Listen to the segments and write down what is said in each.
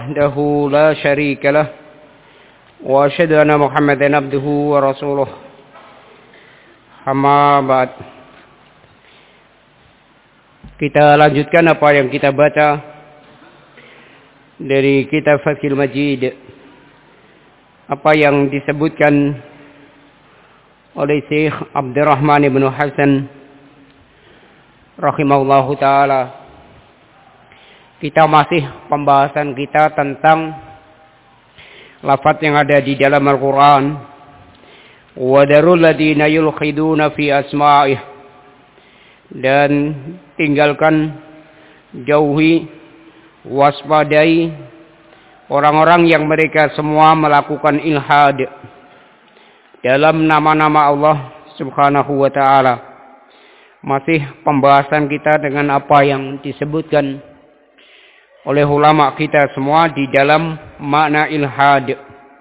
وحده لا شريك له وأشهد أن محمدا عبده ورسوله أما بعد. Kita lanjutkan apa yang kita baca dari kitab Fathul Majid, apa yang disebutkan oleh Syekh Abdurrahman ibn Hasan rahimahullahu ta'ala. Kita masih pembahasan kita tentang lafaz yang ada di dalam Al-Quran. وَذَرُوا الَّذِينَ يُلْحِدُونَ فِي أَسْمَائِهِ, dan tinggalkan, jauhi, waspadai orang-orang yang mereka semua melakukan ilhad dalam nama-nama Allah subhanahu wa ta'ala. Masih pembahasan kita dengan apa yang disebutkan oleh ulama kita semua di dalam makna ilhad.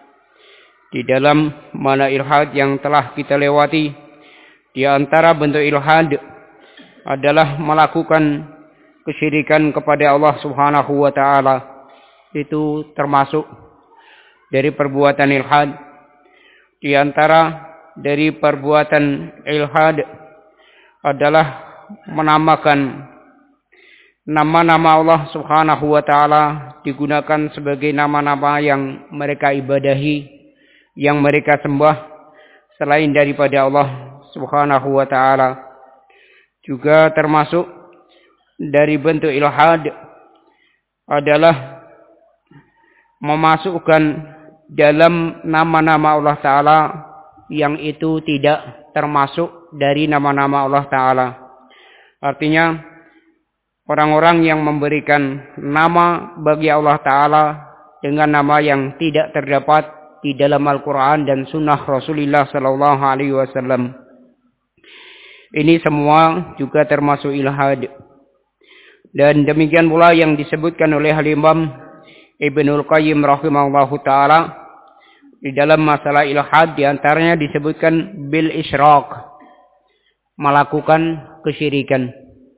Di dalam makna ilhad yang telah kita lewati, di antara bentuk ilhad adalah melakukan kesyirikan kepada Allah subhanahu wa ta'ala. Itu termasuk dari perbuatan ilhad. Di antara dari perbuatan ilhad adalah menamakan nama-nama Allah subhanahu wa ta'ala digunakan sebagai nama-nama yang mereka ibadahi, yang mereka sembah selain daripada Allah subhanahu wa ta'ala. Juga termasuk dari bentuk ilhad adalah memasukkan dalam nama-nama Allah ta'ala yang itu tidak termasuk dari nama-nama Allah ta'ala. Artinya orang-orang yang memberikan nama bagi Allah ta'ala dengan nama yang tidak terdapat di dalam Al-Quran dan Sunnah Rasulullah sallallahu alaihi wasallam. Ini semua juga termasuk ilhad. Dan demikian pula yang disebutkan oleh Imam Ibnul Qayyim rahimahullahu ta'ala di dalam masalah ilhad, di antaranya disebutkan bil isyraq, melakukan kesyirikan.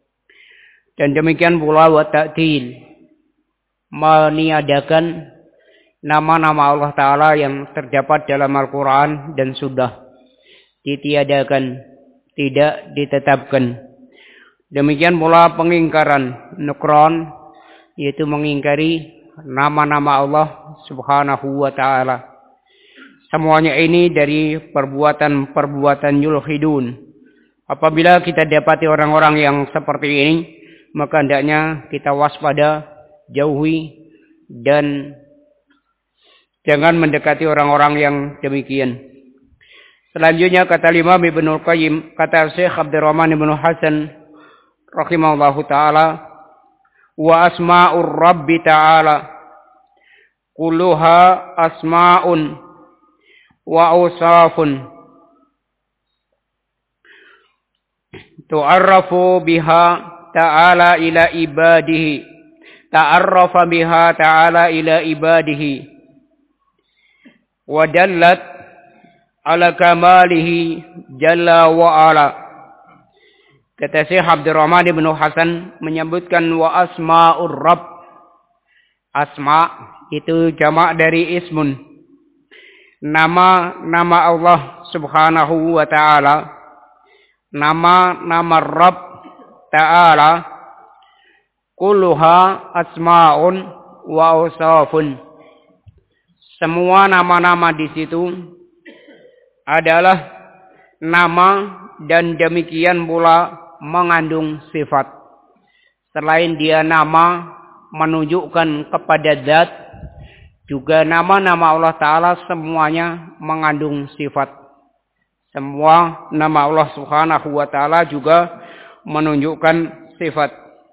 Dan demikian pula wa ta'til, meniadakan nama-nama Allah ta'ala yang terdapat dalam Al-Quran dan sudah ditiadakan, tidak ditetapkan. Demikian pula pengingkaran nukron, yaitu mengingkari nama-nama Allah subhanahu wa ta'ala. Semuanya ini dari perbuatan-perbuatan yulhidun. Apabila kita dapati orang-orang yang seperti ini, maka hendaknya kita waspada, jauhi, dan jangan mendekati orang-orang yang demikian. Selanjutnya kata Imam Ibnul Qayyim, kata Syekh Abdurrahman ibn Hasan rahimahullahu ta'ala, wa asma'ur Rabbi ta'ala kulluha asma'un wa awsafun tu'arrafu biha ta'ala ila ibadihi, ta'arrafa biha ta'ala ila ibadihi, wa dallat ala kamalihi jalla wa ala. Kata Syekh Abdurrahman ibn Hasan menyebutkan wa asma'ur Rabb. Asma itu jamak dari ismun, nama-nama Allah subhanahu wa ta'ala. Nama-nama Rabb ta'ala kulluha asma'un wa awsafun. Semua nama-nama di situ adalah nama dan demikian pula mengandung sifat. Selain dia nama menunjukkan kepada zat, juga nama-nama Allah ta'ala semuanya mengandung sifat. Semua nama Allah subhanahu wa ta'ala juga menunjukkan sifat.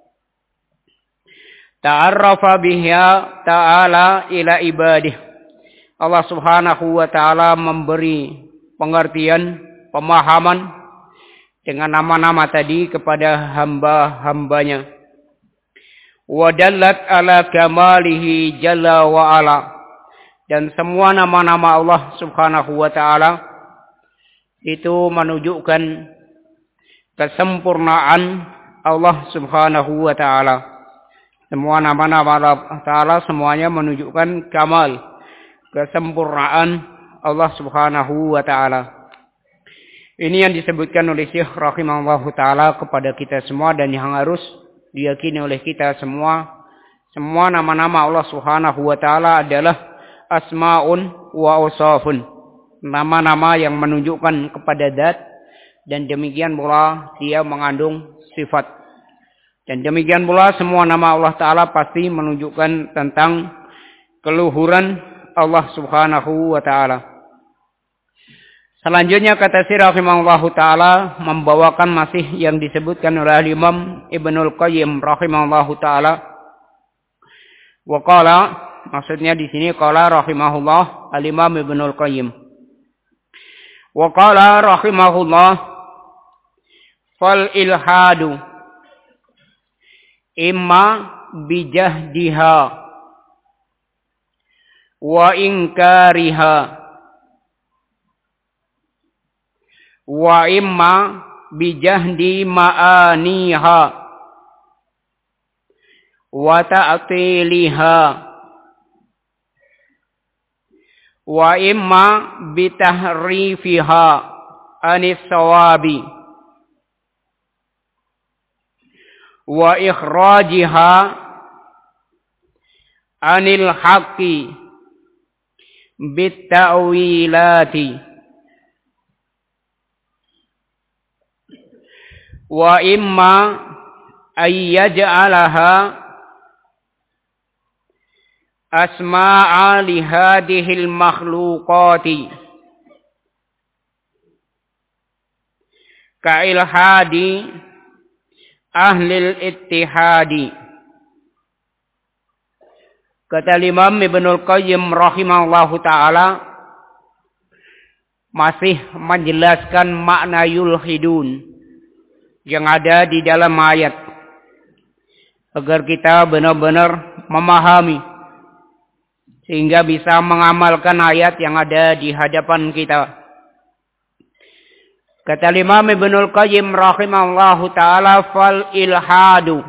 Ta'arrafa biha ta'ala ila ibadih. Allah subhanahu wa ta'ala memberi pengertian, pemahaman dengan nama-nama tadi kepada hamba-hambanya. Wa dallat ala kamalihi jalla wa ala. Dan semua nama-nama Allah subhanahu wa ta'ala itu menunjukkan kesempurnaan Allah subhanahu wa ta'ala. Semua nama-nama Allah Ta'ala semuanya menunjukkan kamal, kesempurnaan Allah Subhanahu wa Ta'ala. Ini yang disebutkan oleh Syekh rahimahullahu Ta'ala kepada kita semua dan yang harus diyakini oleh kita semua. Semua nama-nama Allah Subhanahu wa Ta'ala adalah asma'un wa awsafun. Nama-nama yang menunjukkan kepada zat dan demikian pula dia mengandung sifat. Dan demikian pula semua nama Allah Ta'ala pasti menunjukkan tentang keluhuran Allah Subhanahu wa Ta'ala. Selanjutnya kata Syekh rahimahullahu Ta'ala membawakan masih yang disebutkan oleh Imam Ibnul Qayyim rahimahullahu Ta'ala. Wa qala, maksudnya di sini qala rahimahullah al-Imam Ibnul Qayyim. Wa qala rahimahullah fal ilhadu imma bijahdiha wa inkariha wa imma bijahdi ma'aniha wa ta'tiliha wa imma bitahrifiha anis sawabi wa ikhrajiha anil haqqi bitta'wilati wa imma ayyaj'alaha asma'a li hadhil makhluqati ka ilhadi ahlil ittihadi. Kata Imam Ibnul Qayyim rahimahullahu ta'ala masih menjelaskan makna yulhidun yang ada di dalam ayat agar kita benar-benar memahami sehingga bisa mengamalkan ayat yang ada di hadapan kita. Kata Imam Ibnul Qayyim rahimahullahu ta'ala fal ilhadu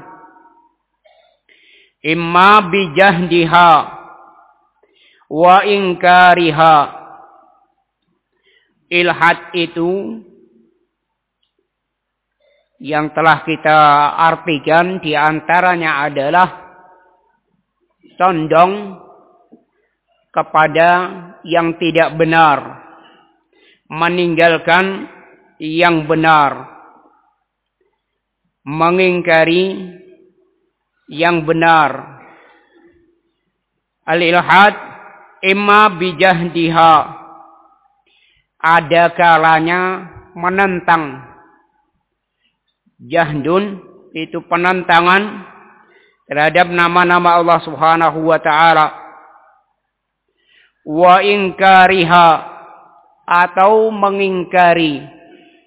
imma bijahdiha wa inkariha. Ilhad itu yang telah kita artikan diantaranya adalah condong kepada yang tidak benar, meninggalkan yang benar, mengingkari yang benar. Al-ilhad imma bijahdiha, ada kalanya menentang. Jahdun itu penentangan terhadap nama-nama Allah Subhanahu wa Ta'ala. Wa inkariha, atau mengingkari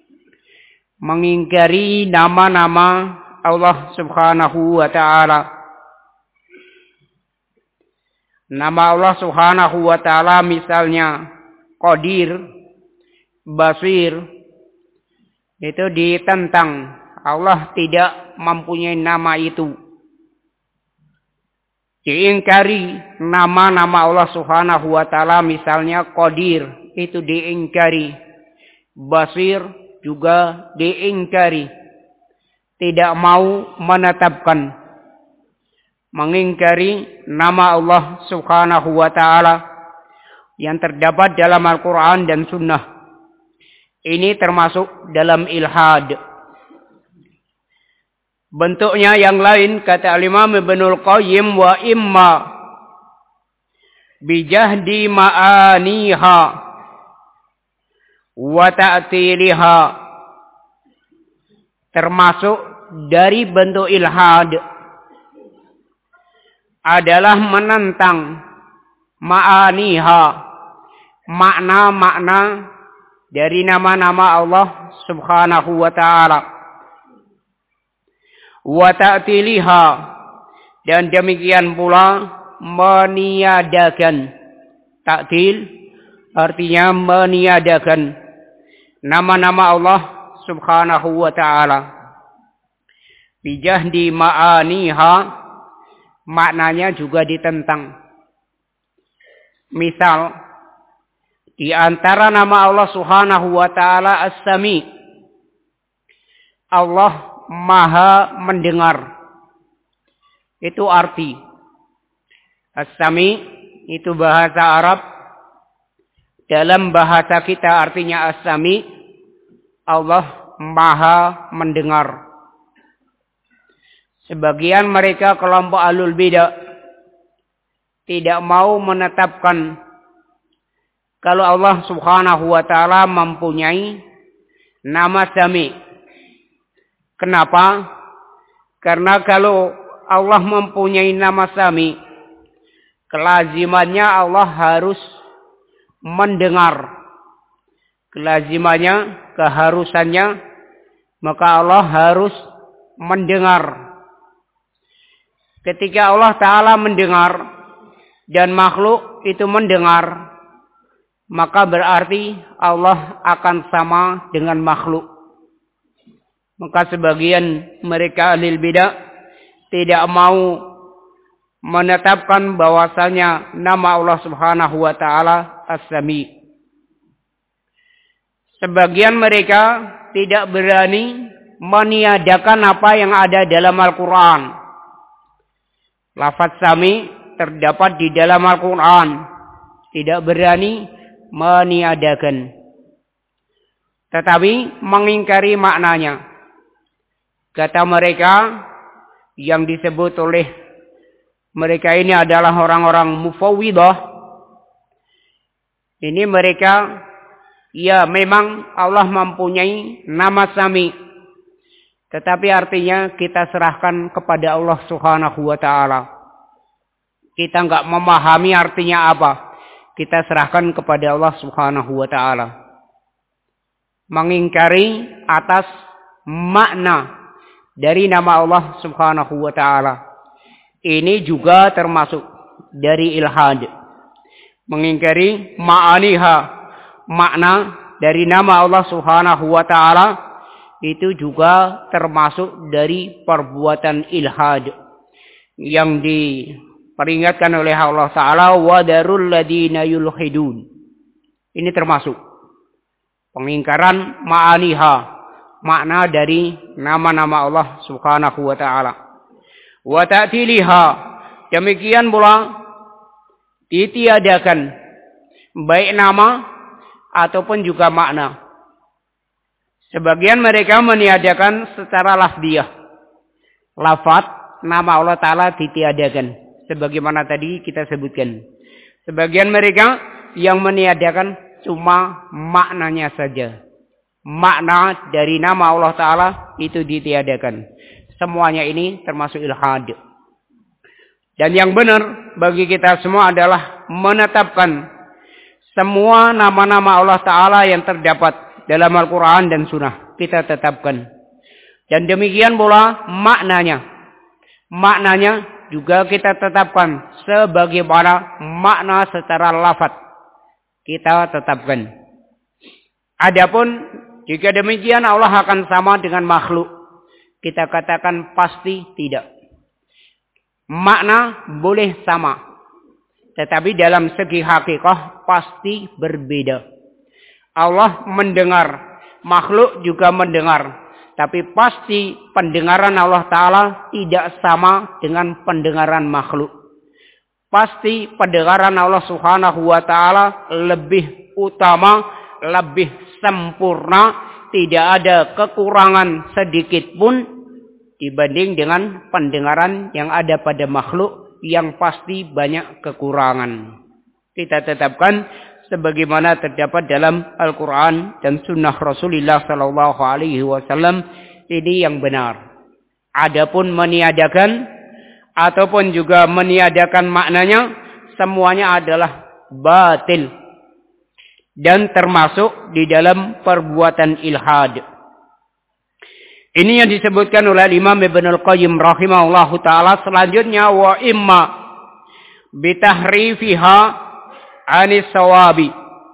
nama-nama Allah Subhanahu wa Ta'ala. Nama Allah Subhanahu wa Ta'ala misalnya Qadir, Basir, itu ditentang. Allah tidak mempunyai nama itu. Diingkari nama-nama Allah Subhanahu wa Ta'ala misalnya Qadir, itu diingkari. Basir juga diingkari, tidak mau menetapkan, mengingkari nama Allah Subhanahu wa Ta'ala yang terdapat dalam Al-Quran dan Sunnah. Ini termasuk dalam ilhad. Bentuknya yang lain kata Imam Ibnul Qayyim wa imma bijahdi ma'aniha wa ta'tiliha, termasuk dari bentuk ilhad adalah menentang ma'aniha, makna-makna dari nama-nama Allah Subhanahu wa Ta'ala. Wa ta'tiliha, dan demikian pula meniadakan. Ta'til artinya meniadakan nama-nama Allah Subhanahu wa Ta'ala. Bijahdi ma'aniha, maknanya juga ditentang. Misal, di antara nama Allah Subhanahu wa taala As-Sami, Allah Maha mendengar. Itu arti. As-Sami itu bahasa Arab. Dalam bahasa kita artinya As-Sami, Allah Maha mendengar. Sebagian mereka kelompok ahlul bidah tidak mau menetapkan kalau Allah Subhanahu wa taala mempunyai nama Sami. Kenapa? Karena kalau Allah mempunyai nama Sami, kelazimannya Allah harus mendengar. Kelazimannya, keharusannya, maka Allah harus mendengar. Ketika Allah Ta'ala mendengar dan makhluk itu mendengar, maka berarti Allah akan sama dengan makhluk. Maka sebagian mereka ahli bidah tidak mau menetapkan bahwasanya nama Allah Subhanahu wa taala As-Sami. Sebagian mereka tidak berani meniadakan apa yang ada dalam Al-Qur'an. Lafaz Sami terdapat di dalam Al-Qur'an. Tidak berani meniadakan. Tetapi mengingkari maknanya. Kata mereka yang disebut oleh mereka ini adalah orang-orang mufawwidah. Ini mereka, ya memang Allah mempunyai nama Sami. Tetapi artinya kita serahkan kepada Allah Subhanahu wa taala. Kita enggak memahami artinya apa. Kita serahkan kepada Allah Subhanahu wa taala. Mengingkari atas makna dari nama Allah Subhanahu wa taala. Ini juga termasuk dari ilhad. Mengingkari ma'aniha, makna dari nama Allah Subhanahu wa taala, itu juga termasuk dari perbuatan ilhad yang diperingatkan oleh Allah Ta'ala, wadarul ladina yulhidun. Ini termasuk pengingkaran ma'aniha, makna dari nama-nama Allah Subhanahu wa taala. Wa ta'tiliha, demikian pula ditiadakan baik nama ataupun juga makna. Sebagian mereka meniadakan secara lafdiyah. Lafaz nama Allah Ta'ala ditiadakan. Sebagaimana tadi kita sebutkan. Sebagian mereka yang meniadakan cuma maknanya saja. Makna dari nama Allah Ta'ala itu ditiadakan. Semuanya ini termasuk ilhad. Dan yang benar bagi kita semua adalah menetapkan semua nama-nama Allah Ta'ala yang terdapat dalam Al-Quran dan Sunnah. Kita tetapkan. Dan demikian pula maknanya. Maknanya juga kita tetapkan. Sebagaimana makna secara lafaz. Kita tetapkan. Adapun jika demikian Allah akan sama dengan makhluk. Kita katakan pasti tidak. Makna boleh sama. Tetapi dalam segi hakikah pasti berbeda. Allah mendengar. Makhluk juga mendengar. Tapi pasti pendengaran Allah Ta'ala tidak sama dengan pendengaran makhluk. Pasti pendengaran Allah Subhanahu wa Ta'ala lebih utama, lebih sempurna, tidak ada kekurangan sedikit pun dibanding dengan pendengaran yang ada pada makhluk yang pasti banyak kekurangan. Kita tetapkan sebagaimana terdapat dalam Al-Quran dan Sunnah Rasulullah Sallallahu Alaihi Wasallam, ini yang benar. Adapun meniadakan ataupun juga meniadakan maknanya, semuanya adalah batil dan termasuk di dalam perbuatan ilhad. Ini yang disebutkan oleh Imam Ibn Al-Qayyim rahimahullahu ta'ala. Selanjutnya, wa imma bitahrifiha anis sawabi.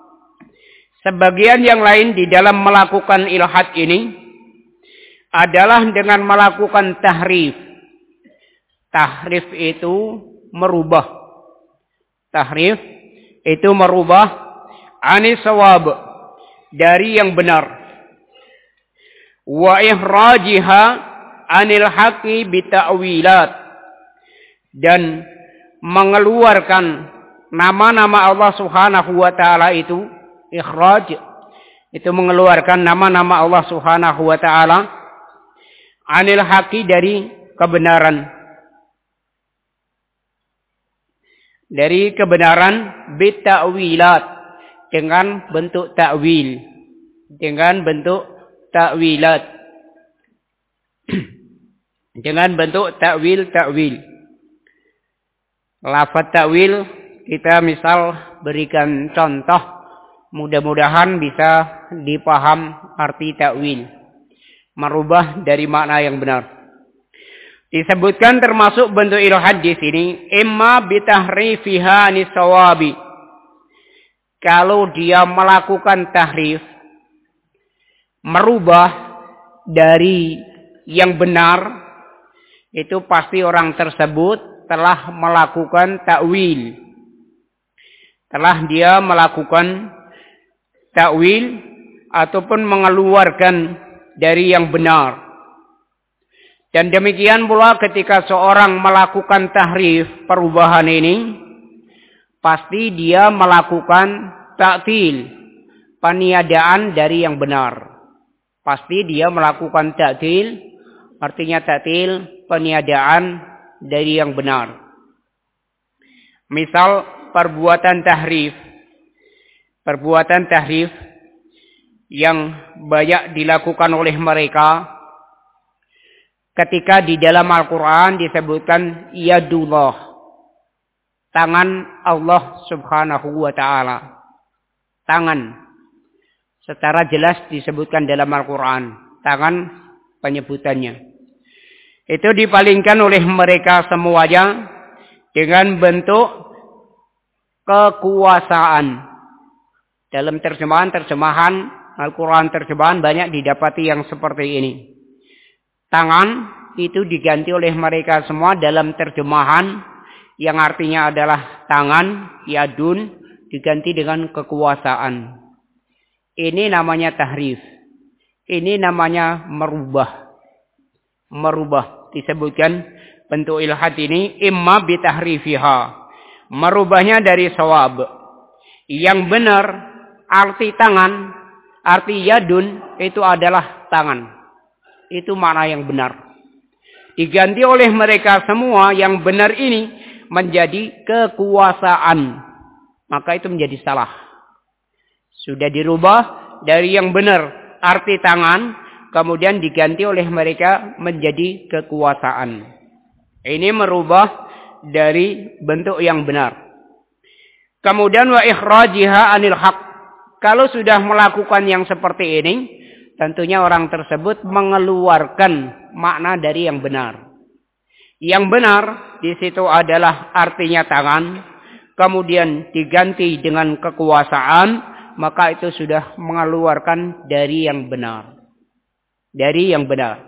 Sebagian yang lain di dalam melakukan ilhad ini adalah dengan melakukan tahrif. Tahrif itu merubah. Tahrif itu merubah anis shawab, dari yang benar. Wa ihrajiha anil haqqi bita'wilat, dan mengeluarkan nama-nama Allah Subhanahu wa taala itu, ikhraj itu mengeluarkan nama-nama Allah Subhanahu wa taala anil haqqi, dari kebenaran. Dari kebenaran bita'wilat, dengan bentuk ta'wil. Dengan bentuk ta'wilat. Dengan bentuk ta'wil. Lafaz ta'wil, kita misal berikan contoh, mudah-mudahan bisa dipaham arti ta'wil. Merubah dari makna yang benar. Disebutkan termasuk bentuk ilhad di sini, imma bitahrifiha anis shawabi. Kalau dia melakukan tahrif, merubah dari yang benar, itu pasti orang tersebut telah melakukan ta'wil. Telah dia melakukan ta'wil ataupun mengeluarkan dari yang benar. Dan demikian pula ketika seorang melakukan tahrif, perubahan ini, pasti dia melakukan ta'til, peniadaan dari yang benar. Pasti dia melakukan ta'til, artinya ta'til, peniadaan dari yang benar. Misal perbuatan tahrif. Perbuatan tahrif yang banyak dilakukan oleh mereka, ketika di dalam Al-Quran disebutkan yadullah, tangan Allah Subhanahu wa ta'ala. Tangan. Secara jelas disebutkan dalam Al-Quran. Tangan penyebutannya. Itu dipalingkan oleh mereka semuanya dengan bentuk kekuasaan. Dalam terjemahan Al-Quran, terjemahan banyak didapati yang seperti ini. Tangan itu diganti oleh mereka semua dalam terjemahan yang artinya adalah tangan, yadun, diganti dengan kekuasaan. Ini namanya tahrif. Ini namanya merubah. Merubah. Disebutkan bentuk ilhad ini imma bitahrifiha. Merubahnya dari shawab. Yang benar, arti tangan, arti yadun, itu adalah tangan. Itu makna yang benar. Diganti oleh mereka semua yang benar ini menjadi kekuasaan. Maka itu menjadi salah. Sudah dirubah dari yang benar, arti tangan, kemudian diganti oleh mereka menjadi kekuasaan. Ini merubah dari bentuk yang benar. Kemudian wa ikhrajiha anil haq. Kalau sudah melakukan yang seperti ini, tentunya orang tersebut mengeluarkan makna dari yang benar. Yang benar di situ adalah artinya tangan, kemudian diganti dengan kekuasaan, maka itu sudah mengeluarkan dari yang benar. Dari yang benar.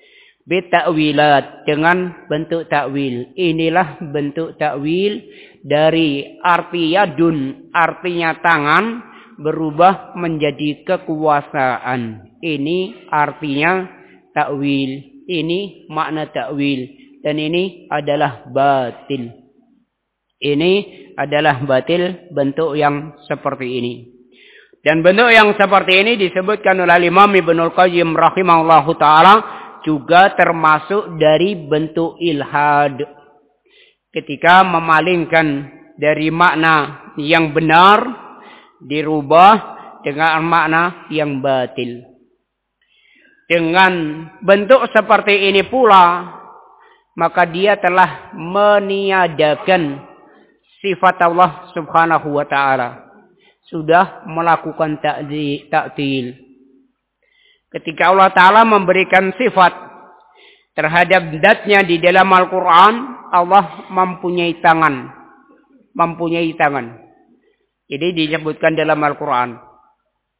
Bita'wilat, dengan bentuk ta'wil. Inilah bentuk ta'wil dari arti yadun, artinya tangan, berubah menjadi kekuasaan. Ini artinya ta'wil. Ini makna ta'wil. Dan ini adalah batil. Ini adalah batil, bentuk yang seperti ini. Dan bentuk yang seperti ini disebutkan oleh Imam Ibnul Qayyim rahimahullahu ta'ala juga termasuk dari bentuk ilhad. Ketika memalingkan dari makna yang benar, dirubah dengan makna yang batil. Dengan bentuk seperti ini pula, maka dia telah meniadakan sifat Allah Subhanahu wa ta'ala. Sudah melakukan ta'til. Ketika Allah Ta'ala memberikan sifat terhadap zatnya di dalam Al-Quran, Allah mempunyai tangan. Mempunyai tangan. Jadi disebutkan dalam Al-Quran.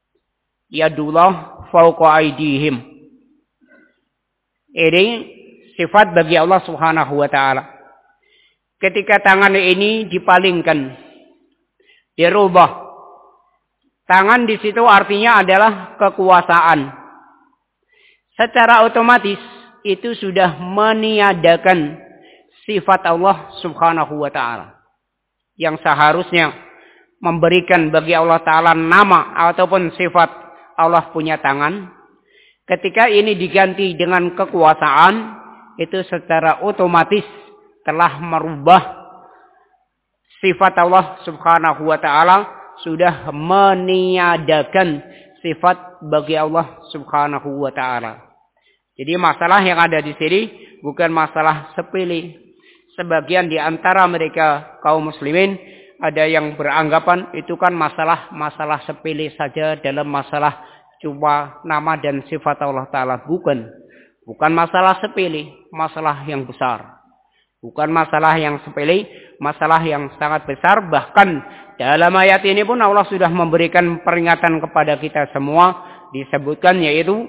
Yadullah fawqa aydihim. Ini sifat bagi Allah Subhanahu wa taala. Ketika tangan ini dipalingkan, dirubah. Tangan di situ artinya adalah kekuasaan. Secara otomatis itu sudah meniadakan sifat Allah Subhanahu wa taala. Yang seharusnya memberikan bagi Allah taala nama ataupun sifat Allah punya tangan. Ketika ini diganti dengan kekuasaan, itu secara otomatis telah merubah sifat Allah Subhanahu wa taala, sudah meniadakan sifat bagi Allah Subhanahu wa taala. Jadi masalah yang ada di sini bukan masalah sepele. Sebagian di antara mereka kaum muslimin ada yang beranggapan itu kan masalah sepele saja dalam masalah cuma nama dan sifat Allah taala. Bukan masalah sepele, masalah yang besar. Bukan masalah yang sepele, masalah yang sangat besar. Bahkan dalam ayat ini pun Allah sudah memberikan peringatan kepada kita semua. Disebutkan yaitu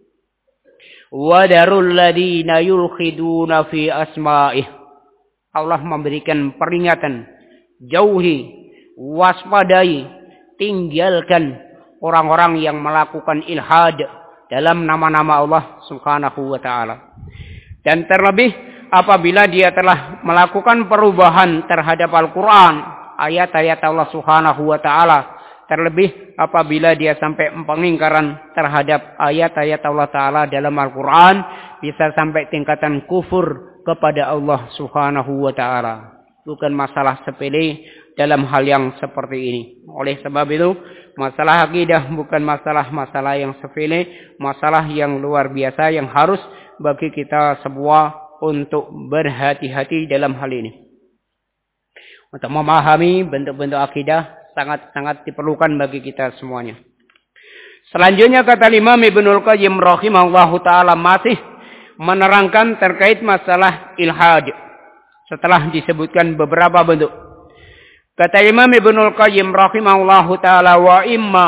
wadarul ladina yulkhiduna fi asma'ih. Allah memberikan peringatan. Jauhi, waspadai, tinggalkan orang-orang yang melakukan ilhad dalam nama-nama Allah Subhanahu wa taala. Dan terlebih apabila dia telah melakukan perubahan terhadap Al-Quran, ayat-ayat Allah Subhanahu wa taala, terlebih apabila dia sampai pengingkaran terhadap ayat-ayat Allah taala dalam Al-Quran, bisa sampai tingkatan kufur kepada Allah Subhanahu wa taala. Bukan masalah sepele dalam hal yang seperti ini. Oleh sebab itu, masalah akidah bukan masalah yang sepele, masalah yang luar biasa yang harus bagi kita semua untuk berhati-hati dalam hal ini. Untuk memahami bentuk-bentuk akidah sangat-sangat diperlukan bagi kita semuanya. Selanjutnya kata Imam Ibnul Qayyim rahimahullahu taala masih menerangkan terkait masalah ilhad. Setelah disebutkan beberapa bentuk. Kata Imam Ibnul Qayyim rahimahullahu taala wa imma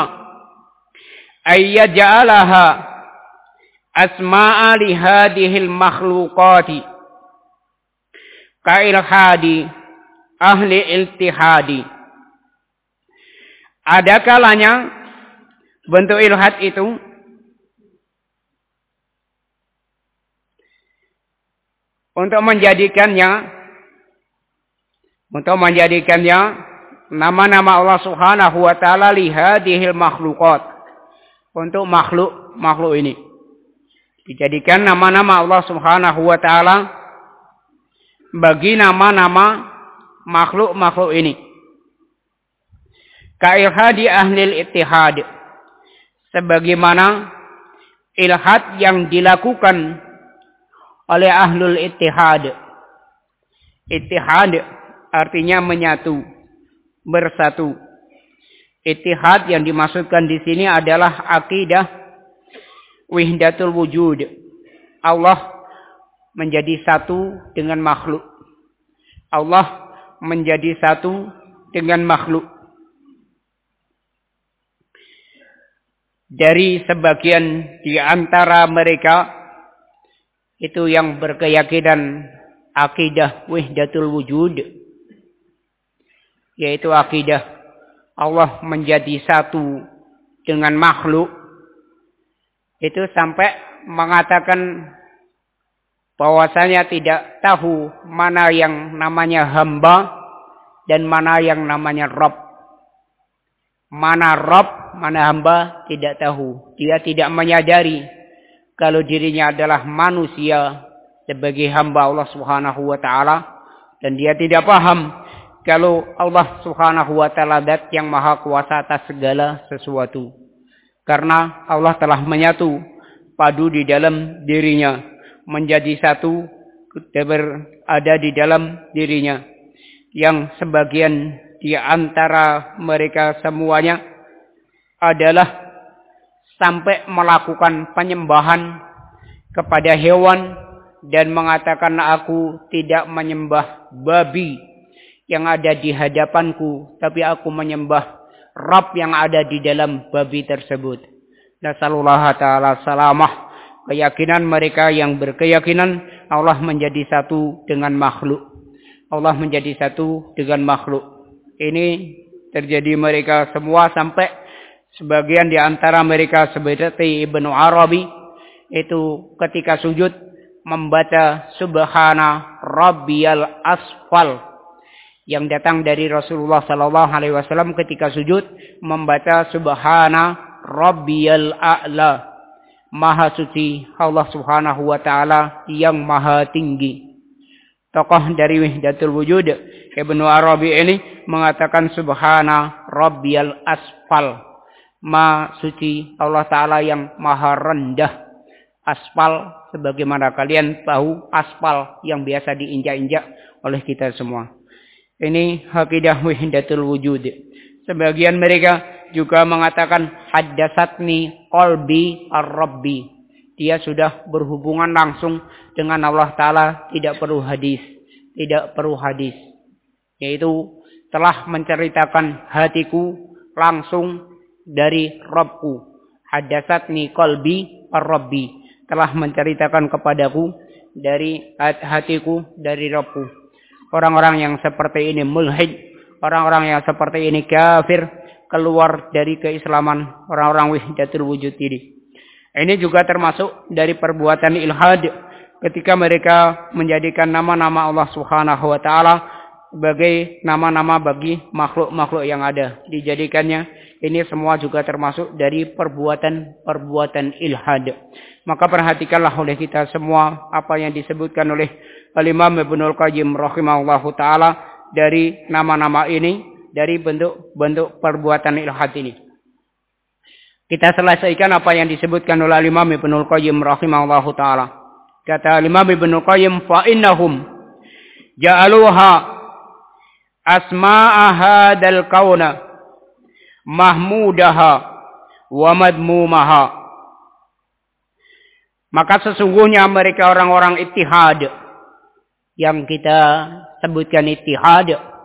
ayyaj'alaha asma'a li hadhil makhluqati ka ilhadi ahli iltihadi. Ada kalanya bentuk ilhad itu untuk menjadikannya nama-nama Allah Subhanahu wa taala li hadhil makhluqat, untuk makhluk ini dijadikan nama-nama Allah Subhanahu wa taala bagi nama-nama makhluk ini. Ka ilhadi ahlil ittihad, sebagaimana ilhad yang dilakukan oleh ahlul ittihad. Ittihad artinya menyatu, bersatu. Ittihad yang dimaksudkan di sini adalah akidah wahdatul wujud. Allah menjadi satu dengan makhluk. Allah menjadi satu dengan makhluk. Dari sebagian di antara mereka itu yang berkeyakinan akidah wahdatul wujud, yaitu akidah Allah menjadi satu dengan makhluk, itu sampai mengatakan bahwasanya tidak tahu mana yang namanya hamba dan mana yang namanya Rabb. Mana Rabb, mana hamba tidak tahu. Dia tidak menyadari kalau dirinya adalah manusia sebagai hamba Allah Subhanahu wa taala, dan dia tidak paham kalau Allah Subhanahu wa taala zat yang maha kuasa atas segala sesuatu. Karena Allah telah menyatu padu di dalam dirinya, menjadi satu berada di dalam dirinya. Yang sebagian di antara mereka semuanya adalah sampai melakukan penyembahan kepada hewan dan mengatakan aku tidak menyembah babi yang ada di hadapanku, tapi aku menyembah Rabb yang ada di dalam babi tersebut. Nasallallahu ta'ala salamah. keyakinan mereka yang berkeyakinan Allah menjadi satu dengan makhluk. Allah menjadi satu dengan makhluk. Ini terjadi mereka semua sampai sebagian di antara mereka seperti Ibnu Arabi itu ketika sujud membaca Subhana Rabbiyal Asfal yang datang dari Rasulullah sallallahu alaihi wasallam ketika sujud membaca Subhana Rabbiyal A'la. Maha suci Allah Subhanahu wa taala yang maha tinggi. Tokoh dari Wahdatul Wujud Ibnu Arabi ini mengatakan Subhana Rabbiyal Asfal. Maha suci Allah taala yang maha rendah. Asfal sebagaimana kalian tahu aspal yang biasa diinjak-injak oleh kita semua. Ini akidah Wahdatul Wujud. Sebagian mereka juga mengatakan haddatsatni qalbi ar-rabbi. Dia sudah berhubungan langsung dengan Allah taala, tidak perlu hadis, yaitu telah menceritakan hatiku langsung dari Rabbku. Haddatsatni qalbi ar-rabbi, telah menceritakan kepadaku dari hatiku dari Rabbku. Orang-orang yang seperti ini mulhid, orang-orang yang seperti ini kafir, keluar dari keislaman orang-orang Wahdatul Wujud ini. Ini juga termasuk dari perbuatan ilhad ketika mereka menjadikan nama-nama Allah Subhanahu wa taala sebagai nama-nama bagi makhluk-makhluk yang ada. Dijadikannya ini semua juga termasuk dari perbuatan ilhad. Maka perhatikanlah oleh kita semua apa yang disebutkan oleh Al-Imam Ibnul Qayyim rahimahullahu taala dari nama-nama ini, dari bentuk-bentuk perbuatan ilhad ini. Kita selesaikan apa yang disebutkan oleh Imam Ibnul Qayyim rahimahullahu taala. Kata Imam Ibnul Qayyim, fa innahum ja'aluha asma'a hadzal kauna mahmudaha wa madmumaha. Maka sesungguhnya mereka orang-orang ittihad yang kita sebutkan ittihad,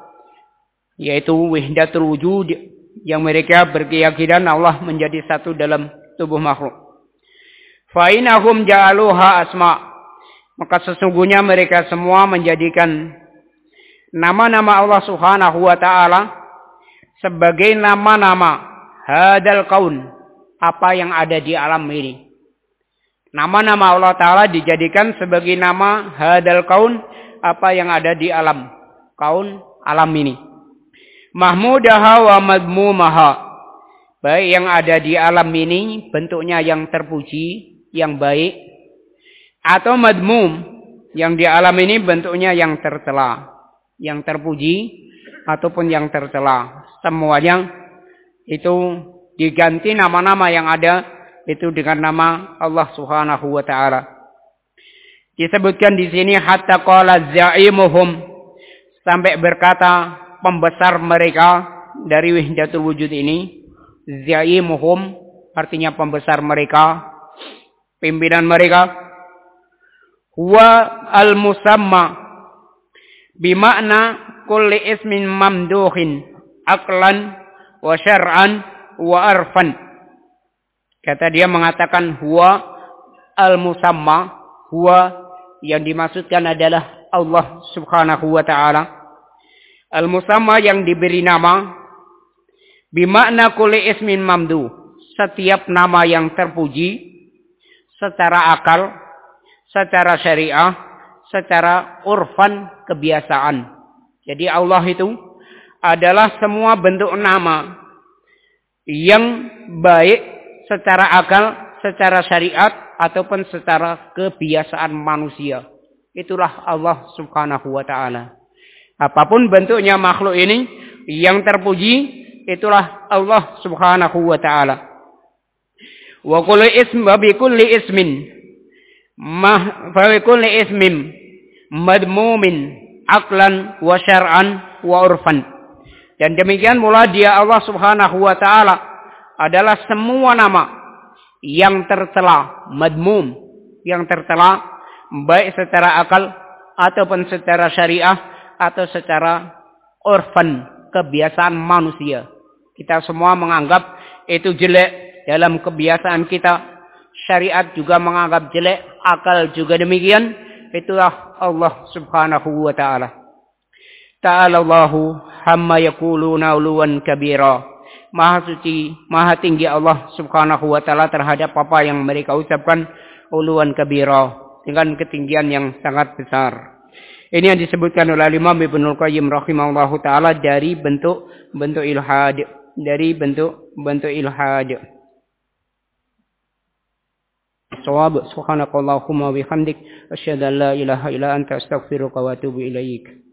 yaitu Wahdatul Wujud, yang mereka berkeyakinan Allah menjadi satu dalam tubuh makhluk. Fa innahum ja'aluha asma. Maka sesungguhnya mereka semua menjadikan nama-nama Allah Subhanahu wa taala sebagai nama-nama hadzal kaun, apa yang ada di alam ini. Nama-nama Allah taala dijadikan sebagai nama hadzal kaun, apa yang ada di alam kaun, alam ini. Mahmudaha wa madmumaha, baik yang ada di alam ini bentuknya yang terpuji, yang baik, atau madmum yang di alam ini bentuknya yang tercela, yang terpuji ataupun yang tercela. Semuanya itu diganti nama-nama yang ada itu dengan nama Allah Subhanahu wa taala. Disebutkan di sini hatta qala za'imuhum, sampai berkata pembesar mereka dari Wahdatul Wujud ini, za'imuhum artinya pembesar mereka, pimpinan mereka, huwa al-musamma bima'na kulli ismin mamduhin aqlan wa syar'an wa arfan. Kata dia mengatakan huwa al-musamma, huwa yang dimaksudkan adalah Allah Subhanahu wa taala. Al-musamma yang diberi nama, bimakna kulli ismin mamdu, setiap nama yang terpuji secara akal, secara syariah, secara urfan, kebiasaan. Jadi Allah itu adalah semua bentuk nama yang baik secara akal, secara syariat, ataupun secara kebiasaan manusia. Itulah Allah Subhanahu wa ta'ala. Apapun bentuknya makhluk ini yang terpuji, itulah Allah Subhanahu wa ta'ala. Wa bi kulli ismin madmumin aqlan wa syar'an wa urfan. Dan demikian pula dia Allah Subhanahu wa ta'ala adalah semua nama yang tercela, madmum, yang tercela baik secara akal ataupun secara syariah atau secara urfan, kebiasaan manusia. Kita semua menganggap itu jelek dalam kebiasaan kita. syariat juga menganggap jelek, akal juga demikian. Itulah Allah Subhanahu wa ta'ala. Ta'ala Allahu hamma yaquluna uluwan kabira. Maha suci, maha tinggi Allah Subhanahu wa ta'ala terhadap apa yang mereka ucapkan, uluwan kabira, dengan ketinggian yang sangat besar. Ini yang disebutkan oleh Imam Ibnul Qayyim rahimahullahu taala dari bentuk ilhad, dari bentuk ilhad. Shawab subhanakallahumma wa bihamdik asyhadu an la ilaha illa anta astaghfiruka wa atubu ilaik.